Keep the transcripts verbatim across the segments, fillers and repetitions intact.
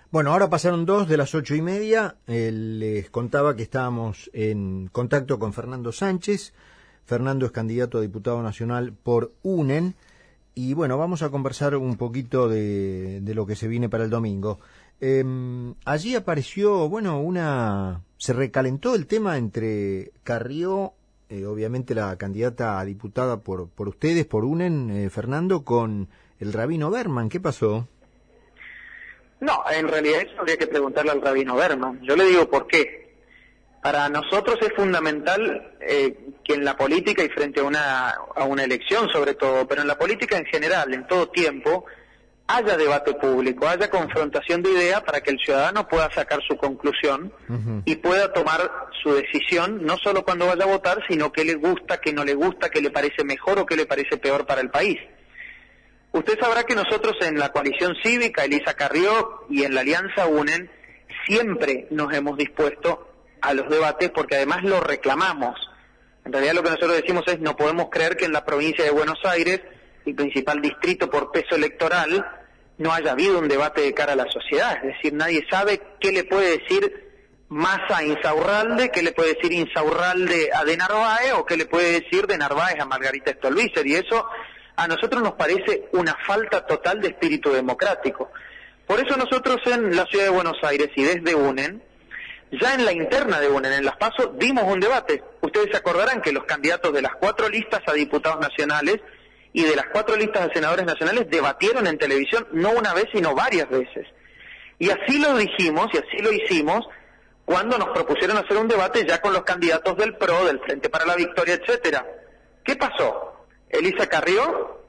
Bueno, ahora pasaron dos de las ocho y media. Eh, les contaba que estábamos en contacto con Fernando Sánchez. Fernando es candidato a diputado nacional por UNEN. Y bueno, vamos a conversar un poquito de, de lo que se viene para el domingo. Eh, allí apareció, bueno, una... Se recalentó el tema entre Carrió, eh, obviamente la candidata a diputada por, por ustedes, por UNEN, eh, Fernando, con el rabino Berman. ¿Qué pasó? No, en realidad eso habría que preguntarle al rabino Berman. Yo le digo por qué. Para nosotros es fundamental eh, que en la política y frente a una, a una elección sobre todo, pero en la política en general, en todo tiempo, haya debate público, haya confrontación de ideas para que el ciudadano pueda sacar su conclusión uh-huh. y pueda tomar su decisión, no solo cuando vaya a votar, sino qué le gusta, qué no le gusta, qué le parece mejor o qué le parece peor para el país. Usted sabrá que nosotros en la coalición cívica, Elisa Carrió, y en la Alianza UNEN, siempre nos hemos dispuesto a los debates porque además lo reclamamos. En realidad lo que nosotros decimos es no podemos creer que en la provincia de Buenos Aires, el principal distrito por peso electoral, no haya habido un debate de cara a la sociedad. Es decir, nadie sabe qué le puede decir Massa a Insaurralde, qué le puede decir Insaurralde a De Narváez o qué le puede decir De Narváez a Margarita Stolbizer, y eso a nosotros nos parece una falta total de espíritu democrático. Por eso nosotros en la ciudad de Buenos Aires y desde UNEN, ya en la interna de UNEN, en las PASO, dimos un debate. Ustedes se acordarán que los candidatos de las cuatro listas a diputados nacionales y de las cuatro listas a senadores nacionales debatieron en televisión no una vez sino varias veces. Y así lo dijimos y así lo hicimos cuando nos propusieron hacer un debate ya con los candidatos del P R O, del Frente para la Victoria, etcétera. ¿Qué pasó? Elisa Carrió,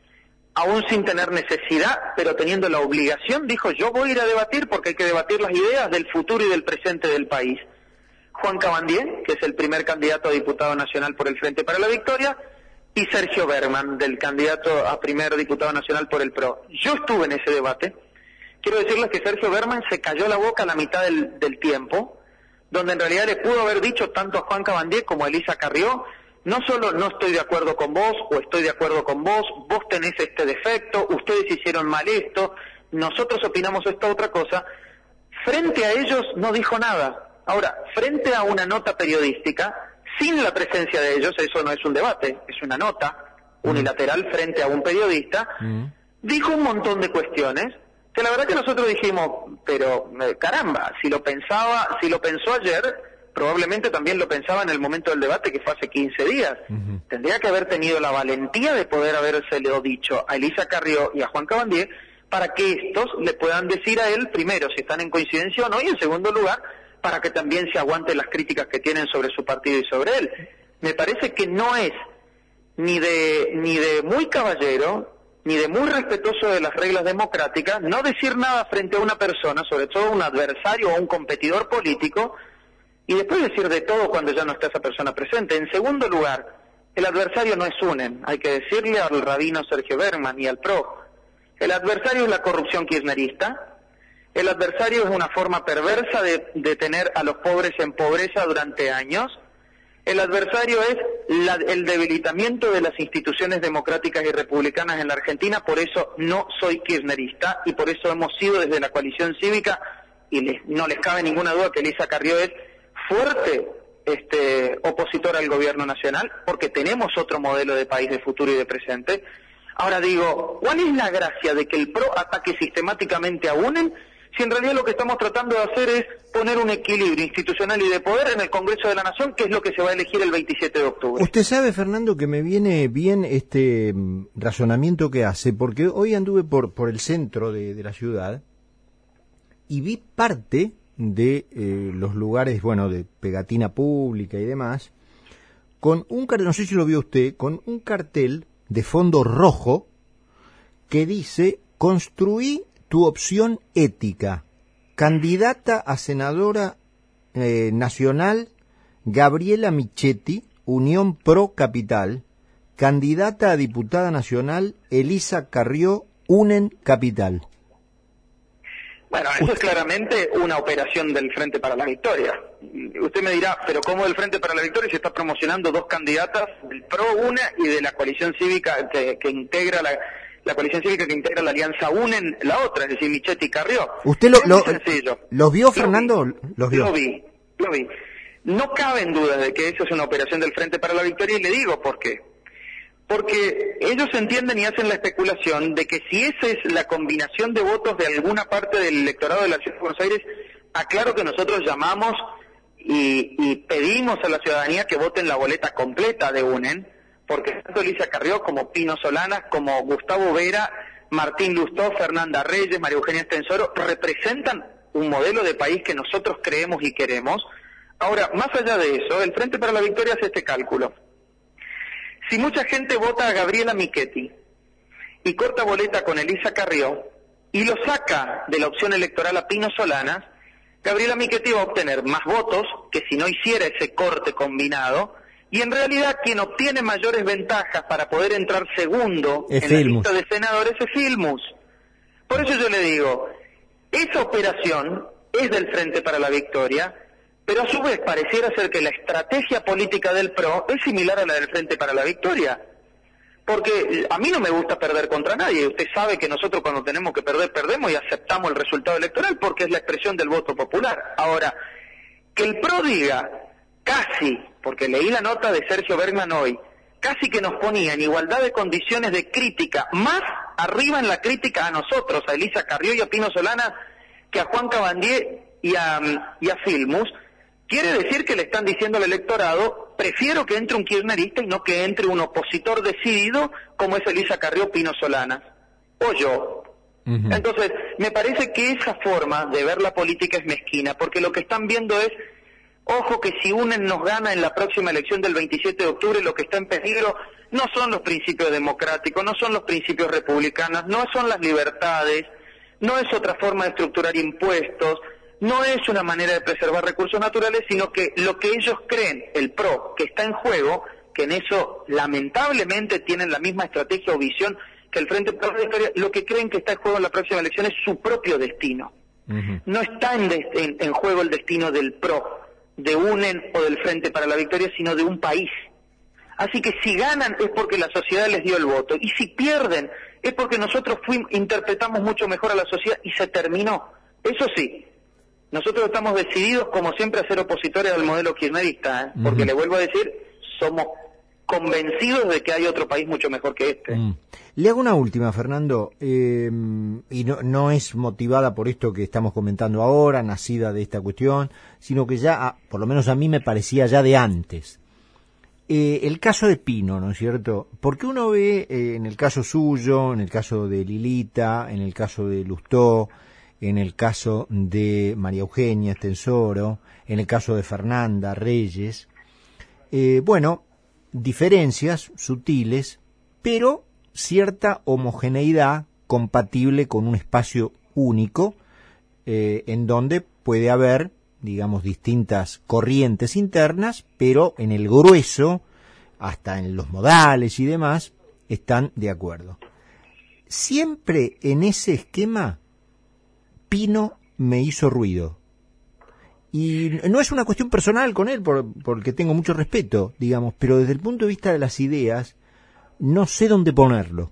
aún sin tener necesidad, pero teniendo la obligación, dijo: yo voy a ir a debatir porque hay que debatir las ideas del futuro y del presente del país. Juan Cabandier, que es el primer candidato a diputado nacional por el Frente para la Victoria, y Sergio Berman, del candidato a primer diputado nacional por el P R O. Yo estuve en ese debate. Quiero decirles que Sergio Berman se cayó la boca a la mitad del, del tiempo, donde en realidad le pudo haber dicho tanto a Juan Cabandier como a Elisa Carrió: no solo no estoy de acuerdo con vos, o estoy de acuerdo con vos, vos tenés este defecto, ustedes hicieron mal esto, nosotros opinamos esta otra cosa. Frente a ellos no dijo nada. Ahora, frente a una nota periodística, sin la presencia de ellos, eso no es un debate, es una nota unilateral frente a un periodista, mm. dijo un montón de cuestiones, que la verdad que nosotros dijimos, pero caramba, si lo pensaba, si lo pensó ayer, probablemente también lo pensaba en el momento del debate, que fue hace quince días. Uh-huh. Tendría que haber tenido la valentía de poder habérselo dicho a Elisa Carrió y a Juan Cabandier para que estos le puedan decir a él, primero, si están en coincidencia o no, y en segundo lugar, para que también se aguanten las críticas que tienen sobre su partido y sobre él. Me parece que no es ni de, ni de muy caballero, ni de muy respetuoso de las reglas democráticas, no decir nada frente a una persona, sobre todo un adversario o un competidor político, y después decir de todo cuando ya no está esa persona presente. En segundo lugar, el adversario no es UNEN, hay que decirle al rabino Sergio Berman y al P R O. El adversario es la corrupción kirchnerista, el adversario es una forma perversa de, de tener a los pobres en pobreza durante años, el adversario es la, el debilitamiento de las instituciones democráticas y republicanas en la Argentina. Por eso no soy kirchnerista y por eso hemos sido desde la coalición cívica, y les, no les cabe ninguna duda que Elisa Carrió es fuerte este opositor al gobierno nacional, porque tenemos otro modelo de país de futuro y de presente. Ahora digo, ¿cuál es la gracia de que el P R O ataque sistemáticamente a UNEN, si en realidad lo que estamos tratando de hacer es poner un equilibrio institucional y de poder en el Congreso de la Nación, que es lo que se va a elegir el veintisiete de octubre? Usted sabe, Fernando, que me viene bien este razonamiento que hace, porque hoy anduve por, por el centro de, de la ciudad y vi parte de eh, los lugares, bueno, de pegatina pública y demás, con un cartel, no sé si lo vio usted, con un cartel de fondo rojo que dice: construí tu opción ética, candidata a senadora eh, nacional Gabriela Michetti, Unión Pro Capital, candidata a diputada nacional Elisa Carrió, UNEN Capital. Bueno, eso es claramente una operación del Frente para la Victoria. Usted me dirá, pero ¿cómo del Frente para la Victoria se está promocionando dos candidatas, del P R O una y de la coalición cívica que, que integra la, la coalición cívica que integra la alianza UNEN, la otra, es decir, Michetti y Carrió. ¿Usted lo, es lo, sencillo. ¿Los vio, Fernando? Lo vi, ¿Los vio? Lo vi, lo vi. No caben dudas de que eso es una operación del Frente para la Victoria, y le digo por qué. Porque ellos entienden y hacen la especulación de que si esa es la combinación de votos de alguna parte del electorado de la Ciudad de Buenos Aires, aclaro que nosotros llamamos y, y pedimos a la ciudadanía que voten la boleta completa de UNEN, porque tanto Elisa Carrió como Pino Solanas, como Gustavo Vera, Martín Lustó, Fernanda Reyes, María Eugenia Estensoro, representan un modelo de país que nosotros creemos y queremos. Ahora, más allá de eso, el Frente para la Victoria hace este cálculo. Si mucha gente vota a Gabriela Michetti y corta boleta con Elisa Carrió y lo saca de la opción electoral a Pino Solanas, Gabriela Michetti va a obtener más votos que si no hiciera ese corte combinado, y en realidad quien obtiene mayores ventajas para poder entrar segundo es en Filmus. la lista de senadores es Filmus. Por eso yo le digo, esa operación es del Frente para la Victoria, pero a su vez pareciera ser que la estrategia política del P R O es similar a la del Frente para la Victoria. Porque a mí no me gusta perder contra nadie. Usted sabe que nosotros cuando tenemos que perder, perdemos y aceptamos el resultado electoral porque es la expresión del voto popular. Ahora, que el P R O diga casi, porque leí la nota de Sergio Bergman hoy, casi que nos ponía en igualdad de condiciones de crítica, más arriba en la crítica a nosotros, a Elisa Carrió y a Pino Solanas, que a Juan Cabandier y a, y a Filmus, quiere decir que le están diciendo al electorado, prefiero que entre un kirchnerista y no que entre un opositor decidido como es Elisa Carrió, Pino Solanas, o yo. Uh-huh. Entonces, me parece que esa forma de ver la política es mezquina, porque lo que están viendo es, ojo que si UNEN nos gana en la próxima elección del veintisiete de octubre, lo que está en peligro no son los principios democráticos, no son los principios republicanos, no son las libertades, no es otra forma de estructurar impuestos, no es una manera de preservar recursos naturales, sino que lo que ellos creen, el P R O, que está en juego, que en eso lamentablemente tienen la misma estrategia o visión que el Frente para la Victoria, lo que creen que está en juego en la próxima elección es su propio destino. Uh-huh. No está en, de, en, en juego el destino del P R O, de UNEN o del Frente para la Victoria, sino de un país. Así que si ganan es porque la sociedad les dio el voto, y si pierden es porque nosotros fuimos, interpretamos mucho mejor a la sociedad y se terminó. Eso sí, nosotros estamos decididos, como siempre, a ser opositores al modelo kirchnerista, ¿eh? Porque uh-huh. le vuelvo a decir, somos convencidos de que hay otro país mucho mejor que este. Mm. Le hago una última, Fernando, eh, y no, no es motivada por esto que estamos comentando ahora, nacida de esta cuestión, sino que ya, por lo menos a mí me parecía ya de antes. Eh, el caso de Pino, ¿no es cierto? Porque uno ve eh, en el caso suyo, en el caso de Lilita, en el caso de Lustó, en el caso de María Eugenia Estensoro, en el caso de Fernanda Reyes, eh, bueno, diferencias sutiles, pero cierta homogeneidad compatible con un espacio único, eh, en donde puede haber, digamos, distintas corrientes internas, pero en el grueso, hasta en los modales y demás, están de acuerdo. Siempre en ese esquema, Pino me hizo ruido. Y no es una cuestión personal con él, por, porque tengo mucho respeto, digamos, pero desde el punto de vista de las ideas, no sé dónde ponerlo.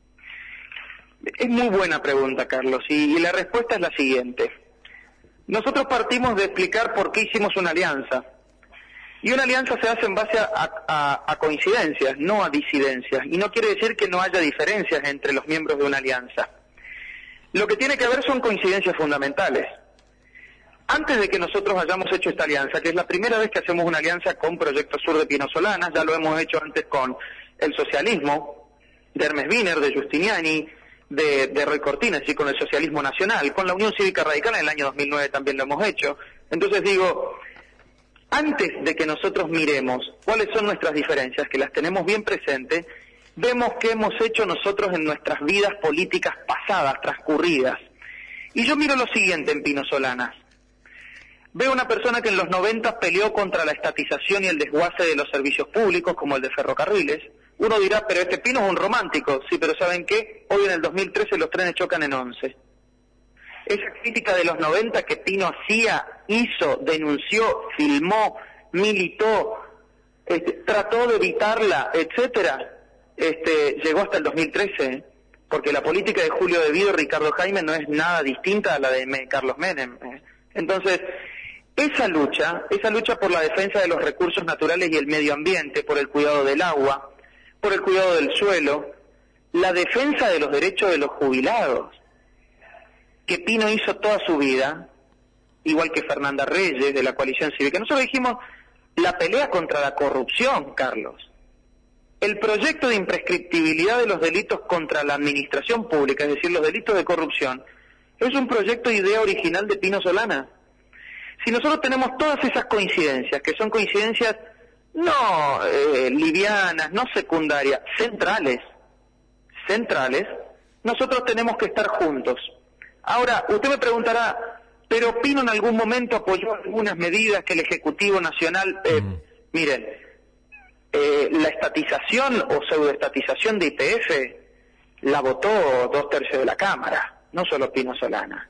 Es muy buena pregunta, Carlos, y, y la respuesta es la siguiente. Nosotros partimos de explicar por qué hicimos una alianza. Y una alianza se hace en base a, a, a coincidencias, no a disidencias. Y no quiere decir que no haya diferencias entre los miembros de una alianza. Lo que tiene que haber son coincidencias fundamentales. Antes de que nosotros hayamos hecho esta alianza, que es la primera vez que hacemos una alianza con Proyecto Sur de Pino Solanas, ya lo hemos hecho antes con el socialismo, de Hermes Wiener, de Giustiniani, de, de Roy Cortines, y con el socialismo nacional, con la Unión Cívica Radical en el año dos mil nueve también lo hemos hecho. Entonces digo, antes de que nosotros miremos cuáles son nuestras diferencias, que las tenemos bien presentes, vemos qué hemos hecho nosotros en nuestras vidas políticas pasadas, transcurridas. Y yo miro lo siguiente en Pino Solanas. Veo una persona que en los noventa peleó contra la estatización y el desguace de los servicios públicos, como el de ferrocarriles. Uno dirá, pero este Pino es un romántico. Sí, pero ¿saben qué? Hoy en el dos mil trece los trenes chocan en once. Esa crítica de los noventa que Pino hacía, hizo, denunció, filmó, militó, este, trató de evitarla, etcétera, este, llegó hasta el dos mil trece. porque la política de Julio De Vido y Ricardo Jaime no es nada distinta a la de Carlos Menem. Entonces, esa lucha, esa lucha por la defensa de los recursos naturales y el medio ambiente, por el cuidado del agua, por el cuidado del suelo, la defensa de los derechos de los jubilados, que Pino hizo toda su vida, igual que Fernanda Reyes de la Coalición Cívica. Nosotros dijimos, la pelea contra la corrupción, Carlos. El proyecto de imprescriptibilidad de los delitos contra la administración pública, es decir, los delitos de corrupción, es un proyecto de idea original de Pino Solana. Si nosotros tenemos todas esas coincidencias, que son coincidencias no eh, livianas, no secundarias, centrales, centrales, nosotros tenemos que estar juntos. Ahora, usted me preguntará, ¿pero Pino en algún momento apoyó algunas medidas que el Ejecutivo Nacional... Eh, mm. Miren, eh, la estatización o pseudoestatización de Y P F la votó dos tercios de la Cámara, no solo Pino Solana.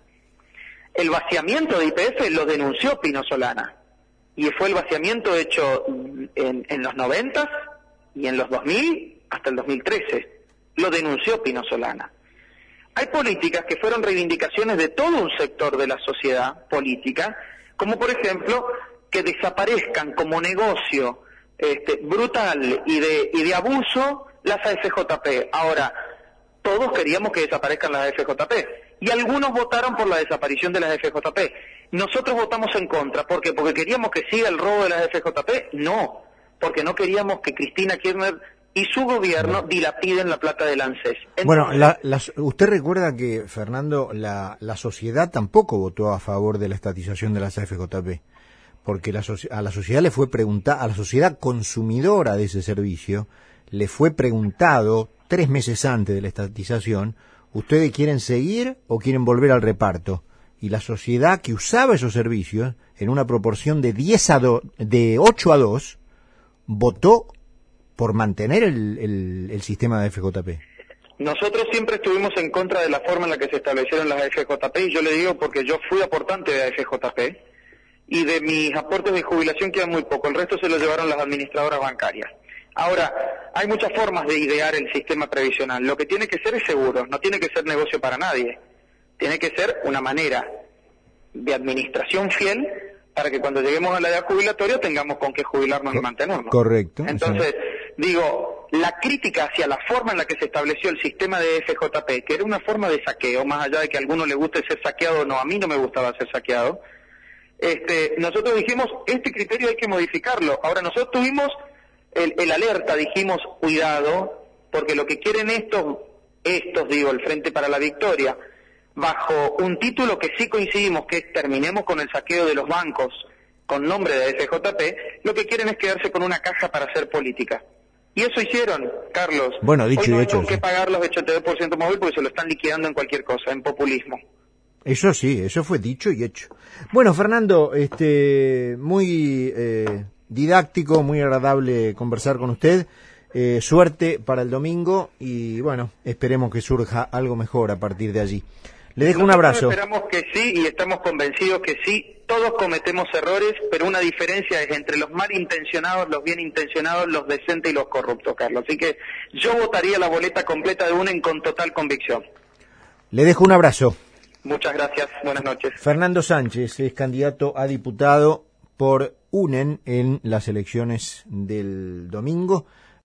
El vaciamiento de Y P F lo denunció Pino Solana, y fue el vaciamiento hecho en, en los noventas y en los dos mil hasta el dos mil trece. Lo denunció Pino Solana. Hay políticas que fueron reivindicaciones de todo un sector de la sociedad política, como por ejemplo que desaparezcan como negocio este, brutal y de, y de abuso las A F J P. Ahora, todos queríamos que desaparezcan las A F J P, y algunos votaron por la desaparición de las A F J P. Nosotros votamos en contra. ¿Por qué? ¿Porque queríamos que siga el robo de las A F J P? No, porque no queríamos que Cristina Kirchner y su gobierno dilapiden la plata del ANSES. Entonces, bueno, la, la, usted recuerda que, Fernando, la, la sociedad tampoco votó a favor de la estatización de las A F J P, porque la, a la sociedad le fue preguntada, a la sociedad consumidora de ese servicio, le fue preguntado tres meses antes de la estatización, ¿ustedes quieren seguir o quieren volver al reparto? Y la sociedad que usaba esos servicios, en una proporción de diez a dos, de ocho a dos, votó por mantener el, el, el sistema de F J P. Nosotros siempre estuvimos en contra de la forma en la que se establecieron las F J P, y yo le digo porque yo fui aportante de F J P, y de mis aportes de jubilación quedan muy poco, el resto se lo llevaron las administradoras bancarias. Ahora, hay muchas formas de idear el sistema previsional. Lo que tiene que ser es seguro, no tiene que ser negocio para nadie. Tiene que ser una manera de administración fiel para que cuando lleguemos a la edad jubilatoria tengamos con qué jubilarnos Co- y mantenernos. Correcto. Entonces, sí. digo, la crítica hacia la forma en la que se estableció el sistema de F J P, que era una forma de saqueo, más allá de que a alguno le guste ser saqueado o no, a mí no me gustaba ser saqueado, este, nosotros dijimos, este criterio hay que modificarlo. Ahora, nosotros tuvimos el, el alerta, dijimos, cuidado, porque lo que quieren estos, estos, digo, el Frente para la Victoria, bajo un título que sí coincidimos, que es terminemos con el saqueo de los bancos con nombre de F J P, lo que quieren es quedarse con una caja para hacer política. Y eso hicieron, Carlos. Bueno, dicho Hoy no y hay hecho. con qué pagar los ochenta y dos por ciento móvil porque se lo están liquidando en cualquier cosa, en populismo. Eso sí, eso fue dicho y hecho. Bueno, Fernando, este, muy eh, didáctico, muy agradable conversar con usted. Eh, suerte para el domingo y bueno, esperemos que surja algo mejor a partir de allí. Le dejo un abrazo. Esperamos que sí y estamos convencidos que sí. Todos cometemos errores, pero una diferencia es entre los malintencionados, los bien intencionados, los decentes y los corruptos, Carlos. Así que yo votaría la boleta completa de UNEN con total convicción. Le dejo un abrazo. Muchas gracias. Buenas noches. Fernando Sánchez es candidato a diputado por UNEN en las elecciones del domingo.